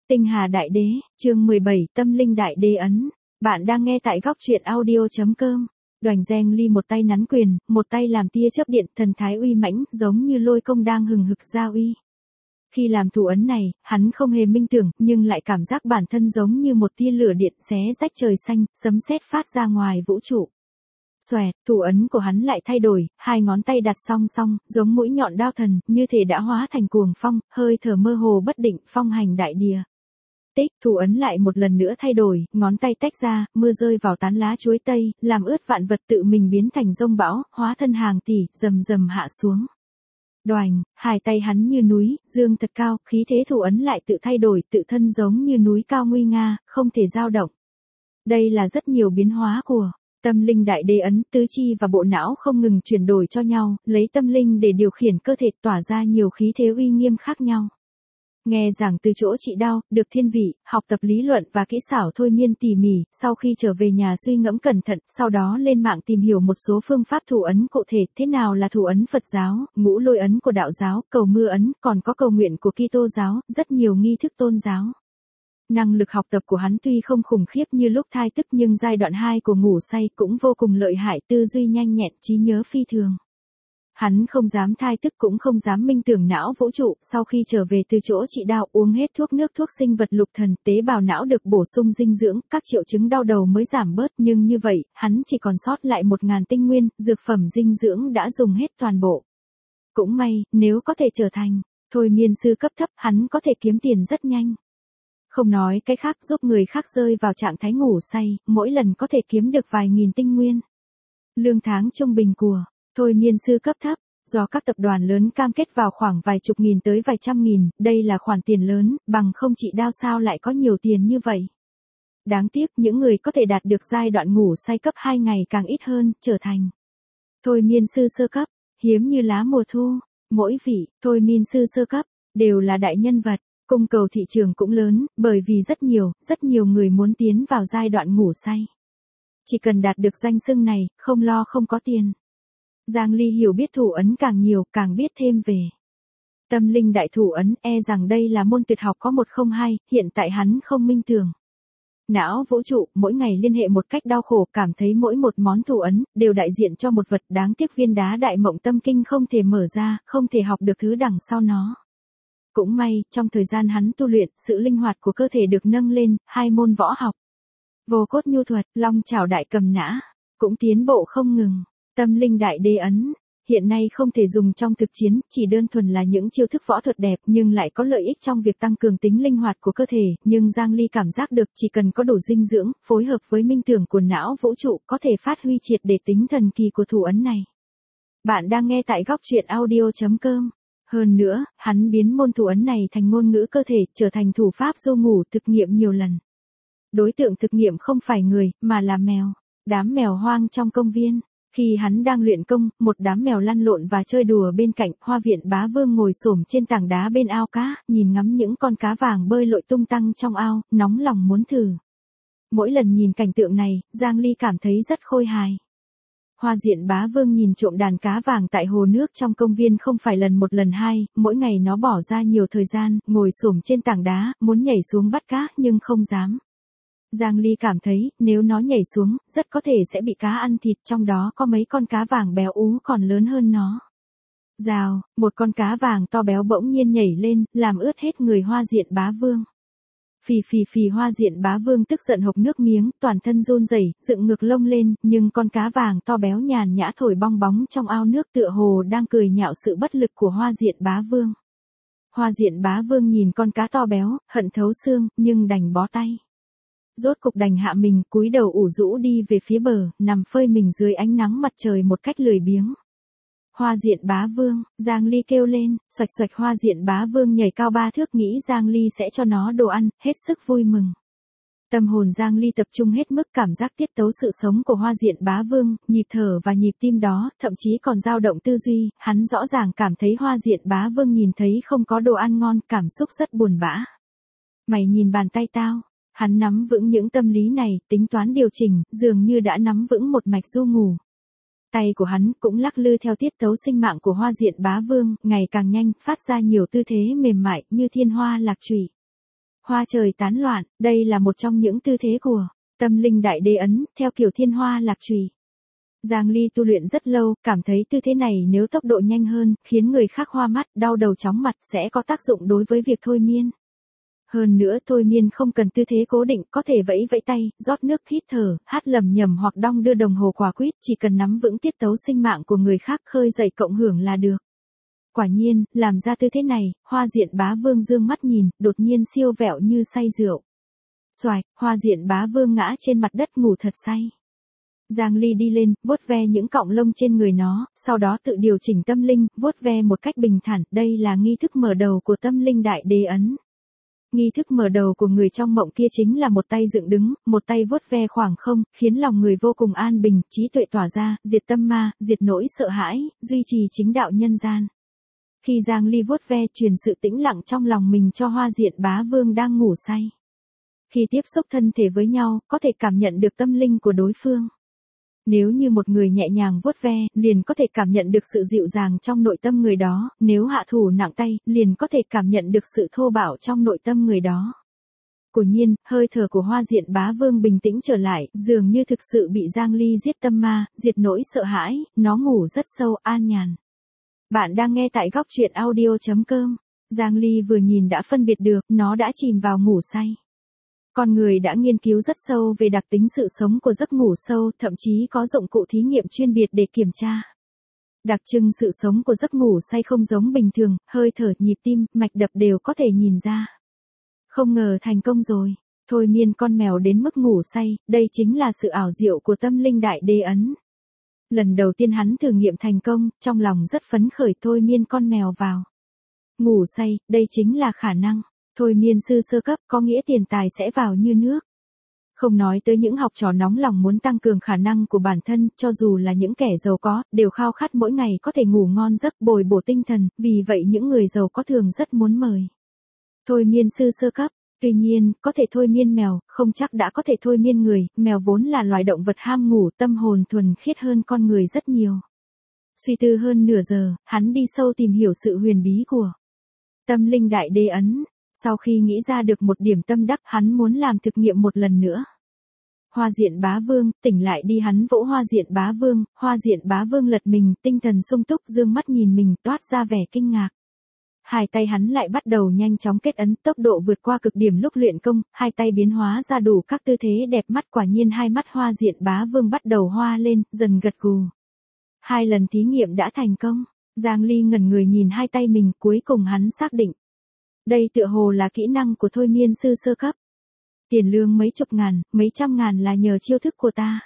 Tinh Hà Đại Đế, chương 17, Tâm Linh Đại Đế ấn. Bạn đang nghe tại góc truyện audio.com. Đoành Giang Ly một tay nắn quyền, một tay làm tia chớp điện, thần thái uy mãnh, giống như lôi công đang hừng hực ra uy. Khi làm thủ ấn này, hắn không hề minh tưởng, nhưng lại cảm giác bản thân giống như một tia lửa điện xé rách trời xanh, sấm sét phát ra ngoài vũ trụ. Xoẹt, thủ ấn của hắn lại thay đổi, hai ngón tay đặt song song, giống mũi nhọn đao thần, như thể đã hóa thành cuồng phong, hơi thở mơ hồ bất định, phong hành đại địa. Tích, thủ ấn lại một lần nữa thay đổi, ngón tay tách ra, mưa rơi vào tán lá chuối tây, làm ướt vạn vật tự mình biến thành dông bão, hóa thân hàng tỷ, rầm rầm hạ xuống. Đoành, hai tay hắn như núi, dương thật cao, khí thế thủ ấn lại tự thay đổi, tự thân giống như núi cao nguy nga, không thể dao động. Đây là rất nhiều biến hóa của Tâm Linh Đại Đế ấn, tứ chi và bộ não không ngừng chuyển đổi cho nhau, lấy tâm linh để điều khiển cơ thể, tỏa ra nhiều khí thế uy nghiêm khác nhau. Nghe giảng từ chỗ chị Đao, được thiên vị, học tập lý luận và kỹ xảo thôi miên tỉ mỉ, sau khi trở về nhà suy ngẫm cẩn thận, sau đó lên mạng tìm hiểu một số phương pháp thủ ấn cụ thể, thế nào là thủ ấn Phật giáo, ngũ lôi ấn của đạo giáo, cầu mưa ấn, còn có cầu nguyện của Kitô giáo, rất nhiều nghi thức tôn giáo. Năng lực học tập của hắn tuy không khủng khiếp như lúc thai tức nhưng giai đoạn 2 của ngủ say cũng vô cùng lợi hại, tư duy nhanh nhẹn, trí nhớ phi thường. Hắn không dám thai tức cũng không dám minh tưởng não vũ trụ, sau khi trở về từ chỗ chị Đao uống hết thuốc nước thuốc sinh vật lục thần, tế bào não được bổ sung dinh dưỡng, các triệu chứng đau đầu mới giảm bớt, nhưng như vậy, hắn chỉ còn sót lại 1000 tinh nguyên, dược phẩm dinh dưỡng đã dùng hết toàn bộ. Cũng may, nếu có thể trở thành thôi miên sư cấp thấp, hắn có thể kiếm tiền rất nhanh. Không nói cái khác, giúp người khác rơi vào trạng thái ngủ say, mỗi lần có thể kiếm được vài nghìn tinh nguyên. Lương tháng trung bình của thôi miên sư cấp thấp, do các tập đoàn lớn cam kết vào khoảng vài chục nghìn tới vài trăm nghìn, đây là khoản tiền lớn, bằng không chị Đao sao lại có nhiều tiền như vậy. Đáng tiếc những người có thể đạt được giai đoạn ngủ say cấp 2 ngày càng ít hơn, trở thành thôi miên sư sơ cấp, hiếm như lá mùa thu. Mỗi vị thôi miên sư sơ cấp đều là đại nhân vật. Cung cầu thị trường cũng lớn, bởi vì rất nhiều người muốn tiến vào giai đoạn ngủ say. Chỉ cần đạt được danh xưng này, không lo không có tiền. Giang Ly hiểu biết thủ ấn càng nhiều, càng biết thêm về Tâm Linh Đại Thủ ấn, rằng đây là môn tuyệt học có 102, hiện tại hắn không minh tưởng. Não vũ trụ, mỗi ngày liên hệ một cách đau khổ, cảm thấy mỗi một món thủ ấn, đều đại diện cho một vật, đáng tiếc viên đá đại mộng tâm kinh không thể mở ra, không thể học được thứ đằng sau nó. Cũng may, trong thời gian hắn tu luyện, sự linh hoạt của cơ thể được nâng lên, 2 môn võ học. Vô cốt nhu thuật, long chảo đại cầm nã, cũng tiến bộ không ngừng. Tâm Linh Đại Đế ấn, hiện nay không thể dùng trong thực chiến, chỉ đơn thuần là những chiêu thức võ thuật đẹp nhưng lại có lợi ích trong việc tăng cường tính linh hoạt của cơ thể, nhưng Giang Ly cảm giác được chỉ cần có đủ dinh dưỡng, phối hợp với minh tưởng của não vũ trụ có thể phát huy triệt để tính thần kỳ của thủ ấn này. Bạn đang nghe tại góc truyện audio.com. Hơn nữa, hắn biến môn thủ ấn này thành ngôn ngữ cơ thể, trở thành thủ pháp du ngủ thực nghiệm nhiều lần. Đối tượng thực nghiệm không phải người, mà là mèo. Đám mèo hoang trong công viên. Khi hắn đang luyện công, một đám mèo lăn lộn và chơi đùa bên cạnh, Hoa Viện Bá Vương ngồi xổm trên tảng đá bên ao cá, nhìn ngắm những con cá vàng bơi lội tung tăng trong ao, nóng lòng muốn thử. Mỗi lần nhìn cảnh tượng này, Giang Ly cảm thấy rất khôi hài. Hoa Diện Bá Vương nhìn trộm đàn cá vàng tại hồ nước trong công viên không phải lần một lần hai, mỗi ngày nó bỏ ra nhiều thời gian, ngồi xổm trên tảng đá, muốn nhảy xuống bắt cá nhưng không dám. Giang Ly cảm thấy, nếu nó nhảy xuống, rất có thể sẽ bị cá ăn thịt, trong đó có mấy con cá vàng béo ú còn lớn hơn nó. Rào, một con cá vàng to béo bỗng nhiên nhảy lên, làm ướt hết người Hoa Diện Bá Vương. Phì phì phì, Hoa Diện Bá Vương tức giận hộc nước miếng, toàn thân run rẩy, dựng ngược lông lên, nhưng con cá vàng to béo nhàn nhã thổi bong bóng trong ao nước tựa hồ đang cười nhạo sự bất lực của Hoa Diện Bá Vương. Hoa Diện Bá Vương nhìn con cá to béo, hận thấu xương, nhưng đành bó tay. Rốt cục đành hạ mình, cúi đầu ủ rũ đi về phía bờ, nằm phơi mình dưới ánh nắng mặt trời một cách lười biếng. Hoa Diện Bá Vương, Giang Ly kêu lên, xoạch xoạch. Hoa Diện Bá Vương nhảy cao 3 thước, nghĩ Giang Ly sẽ cho nó đồ ăn, hết sức vui mừng. Tâm hồn Giang Ly tập trung hết mức, cảm giác tiết tấu sự sống của Hoa Diện Bá Vương, nhịp thở và nhịp tim đó, thậm chí còn dao động tư duy, hắn rõ ràng cảm thấy Hoa Diện Bá Vương nhìn thấy không có đồ ăn ngon, cảm xúc rất buồn bã. Mày nhìn bàn tay tao. Hắn nắm vững những tâm lý này, tính toán điều chỉnh, dường như đã nắm vững một mạch du ngủ. Tay của hắn cũng lắc lư theo tiết tấu sinh mạng của Hoa Diện Bá Vương, ngày càng nhanh, phát ra nhiều tư thế mềm mại như thiên hoa lạc trụy. Hoa trời tán loạn, đây là một trong những tư thế của tâm linh đại đế ấn, theo kiểu thiên hoa lạc chùy. Giang Ly tu luyện rất lâu, cảm thấy tư thế này nếu tốc độ nhanh hơn, khiến người khác hoa mắt, đau đầu chóng mặt sẽ có tác dụng đối với việc thôi miên. Hơn nữa thôi miên không cần tư thế cố định, có thể vẫy vẫy tay, rót nước hít thở, hát lẩm nhẩm hoặc đong đưa đồng hồ quả quýt, chỉ cần nắm vững tiết tấu sinh mạng của người khác khơi dậy cộng hưởng là được. Quả nhiên, làm ra tư thế này, Hoa Diện Bá Vương dương mắt nhìn, đột nhiên siêu vẹo như say rượu. Xoài, Hoa Diện Bá Vương ngã trên mặt đất ngủ thật say. Giang Ly đi lên, vuốt ve những cọng lông trên người nó, sau đó tự điều chỉnh tâm linh, vuốt ve một cách bình thản, đây là nghi thức mở đầu của tâm linh đại đế ấn. Nghi thức mở đầu của người trong mộng kia chính là một tay dựng đứng, một tay vuốt ve khoảng không, khiến lòng người vô cùng an bình, trí tuệ tỏa ra, diệt tâm ma, diệt nỗi sợ hãi, duy trì chính đạo nhân gian. Khi Giang Ly vuốt ve truyền sự tĩnh lặng trong lòng mình cho Hoa Diện Bá Vương đang ngủ say. Khi tiếp xúc thân thể với nhau, có thể cảm nhận được tâm linh của đối phương. Nếu như một người nhẹ nhàng vuốt ve, liền có thể cảm nhận được sự dịu dàng trong nội tâm người đó, nếu hạ thủ nặng tay, liền có thể cảm nhận được sự thô bạo trong nội tâm người đó. Quả nhiên, hơi thở của Hoa Diện Bá Vương bình tĩnh trở lại, dường như thực sự bị Giang Ly giết tâm ma, diệt nỗi sợ hãi, nó ngủ rất sâu, an nhàn. Bạn đang nghe tại góc truyện audio.com. Giang Ly vừa nhìn đã phân biệt được, nó đã chìm vào ngủ say. Con người đã nghiên cứu rất sâu về đặc tính sự sống của giấc ngủ sâu, thậm chí có dụng cụ thí nghiệm chuyên biệt để kiểm tra. Đặc trưng sự sống của giấc ngủ say không giống bình thường, hơi thở, nhịp tim, mạch đập đều có thể nhìn ra. Không ngờ thành công rồi. Thôi miên con mèo đến mức ngủ say, đây chính là sự ảo diệu của tâm linh đại đế ấn. Lần đầu tiên hắn thử nghiệm thành công, trong lòng rất phấn khởi thôi miên con mèo vào. Ngủ say, đây chính là khả năng. Thôi miên sư sơ cấp có nghĩa tiền tài sẽ vào như nước. Không nói tới những học trò nóng lòng muốn tăng cường khả năng của bản thân, cho dù là những kẻ giàu có, đều khao khát mỗi ngày có thể ngủ ngon giấc bồi bổ tinh thần, vì vậy những người giàu có thường rất muốn mời thôi miên sư sơ cấp. Tuy nhiên, có thể thôi miên mèo, không chắc đã có thể thôi miên người, mèo vốn là loài động vật ham ngủ, tâm hồn thuần khiết hơn con người rất nhiều. Suy tư hơn nửa giờ, hắn đi sâu tìm hiểu sự huyền bí của tâm linh đại đế ấn. Sau khi nghĩ ra được một điểm tâm đắc, hắn muốn làm thực nghiệm một lần nữa. Hoa Diện Bá Vương, tỉnh lại đi, hắn vỗ Hoa Diện Bá Vương, Hoa Diện Bá Vương lật mình, tinh thần sung túc, dương mắt nhìn mình, toát ra vẻ kinh ngạc. Hai tay hắn lại bắt đầu nhanh chóng kết ấn, tốc độ vượt qua cực điểm lúc luyện công, hai tay biến hóa ra đủ các tư thế đẹp mắt, quả nhiên hai mắt Hoa Diện Bá Vương bắt đầu hoa lên, dần gật gù. 2 lần thí nghiệm đã thành công. Giang Ly ngẩn người nhìn hai tay mình, cuối cùng hắn xác định. Đây tựa hồ là kỹ năng của thôi miên sư sơ cấp. Tiền lương mấy chục ngàn, mấy trăm ngàn là nhờ chiêu thức của ta.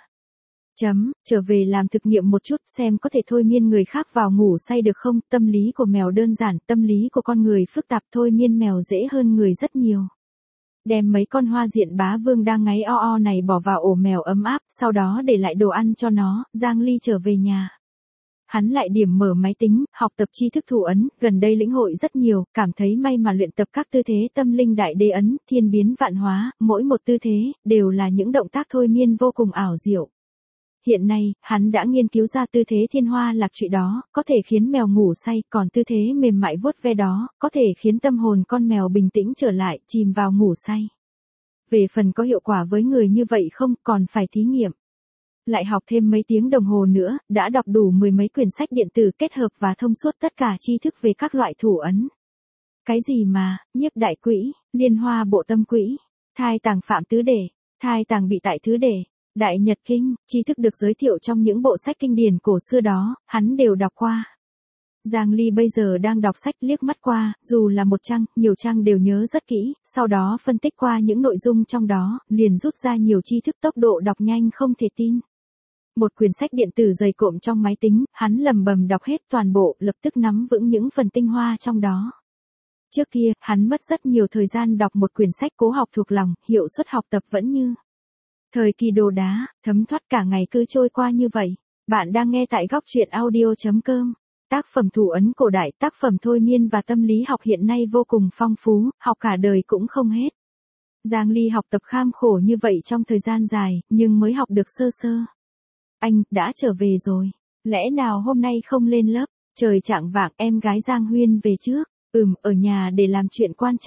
Trở về làm thực nghiệm một chút xem có thể thôi miên người khác vào ngủ say được không, tâm lý của mèo đơn giản, tâm lý của con người phức tạp, thôi miên mèo dễ hơn người rất nhiều. Đem mấy con Hoa Diện Bá Vương đang ngáy o o này bỏ vào ổ mèo ấm áp, sau đó để lại đồ ăn cho nó, Giang Ly trở về nhà. Hắn lại điểm mở máy tính, học tập tri thức thủ ấn, gần đây lĩnh hội rất nhiều, cảm thấy may mà luyện tập các tư thế tâm linh đại đế ấn, thiên biến vạn hóa, mỗi một tư thế, đều là những động tác thôi miên vô cùng ảo diệu. Hiện nay, hắn đã nghiên cứu ra tư thế thiên hoa lạc trụy đó, có thể khiến mèo ngủ say, còn tư thế mềm mại vuốt ve đó, có thể khiến tâm hồn con mèo bình tĩnh trở lại, chìm vào ngủ say. Về phần có hiệu quả với người như vậy không, còn phải thí nghiệm. Lại học thêm mấy tiếng đồng hồ nữa, đã đọc đủ 10 mấy quyển sách điện tử kết hợp và thông suốt tất cả tri thức về các loại thủ ấn. Cái gì mà, nhiếp đại quỹ, liên hoa bộ tâm quỹ, thai tàng phạm tứ đề, thai tàng bị tại thứ đề, đại nhật kinh, tri thức được giới thiệu trong những bộ sách kinh điển cổ xưa đó, hắn đều đọc qua. Giang Ly bây giờ đang đọc sách, liếc mắt qua, dù là một trang, nhiều trang đều nhớ rất kỹ, sau đó phân tích qua những nội dung trong đó, liền rút ra nhiều tri thức, tốc độ đọc nhanh không thể tin. Một quyển sách điện tử dày cộm trong máy tính, hắn lầm bầm đọc hết toàn bộ, lập tức nắm vững những phần tinh hoa trong đó. Trước kia, hắn mất rất nhiều thời gian đọc một quyển sách cố học thuộc lòng, hiệu suất học tập vẫn như thời kỳ đồ đá, thấm thoát, cả ngày cứ trôi qua như vậy. Bạn đang nghe tại góc truyện audio.com. Tác phẩm thủ ấn cổ đại, tác phẩm thôi miên và tâm lý học hiện nay vô cùng phong phú, học cả đời cũng không hết. Giang Ly học tập kham khổ như vậy trong thời gian dài, nhưng mới học được sơ sơ. Anh, đã trở về rồi. Lẽ nào hôm nay không lên lớp? Trời chạng vạng, em gái Giang Huyên về trước. Ở nhà để làm chuyện quan trọng.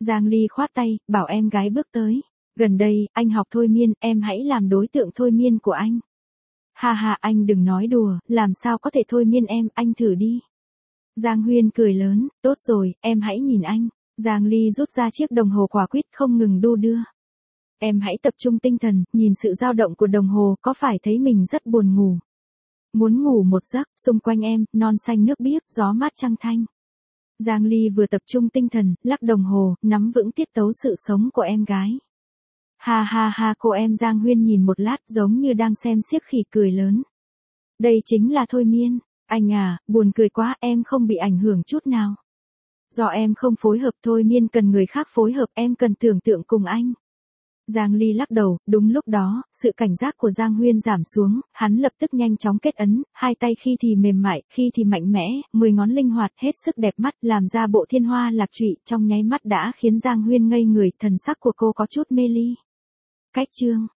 Giang Ly khoát tay, bảo em gái bước tới. Gần đây, anh học thôi miên, em hãy làm đối tượng thôi miên của anh. Ha ha, anh đừng nói đùa, làm sao có thể thôi miên em, anh thử đi. Giang Huyên cười lớn, tốt rồi, em hãy nhìn anh. Giang Ly rút ra chiếc đồng hồ quả quýt không ngừng đu đưa. Em hãy tập trung tinh thần, nhìn sự dao động của đồng hồ, có phải thấy mình rất buồn ngủ? Muốn ngủ một giấc, xung quanh em, non xanh nước biếc, gió mát trăng thanh. Giang Ly vừa tập trung tinh thần, lắc đồng hồ, nắm vững tiết tấu sự sống của em gái. Ha ha ha, cô em Giang Huyên nhìn một lát giống như đang xem xiếc khỉ cười lớn. Đây chính là thôi miên. Anh à, buồn cười quá, em không bị ảnh hưởng chút nào. Do em không phối hợp, thôi miên cần người khác phối hợp, em cần tưởng tượng cùng anh. Giang Ly lắc đầu, đúng lúc đó, sự cảnh giác của Giang Huyên giảm xuống, hắn lập tức nhanh chóng kết ấn, hai tay khi thì mềm mại, khi thì mạnh mẽ, 10 ngón linh hoạt, hết sức đẹp mắt, làm ra bộ thiên hoa lạc trụy, trong nháy mắt đã khiến Giang Huyên ngây người, thần sắc của cô có chút mê ly. Cách chương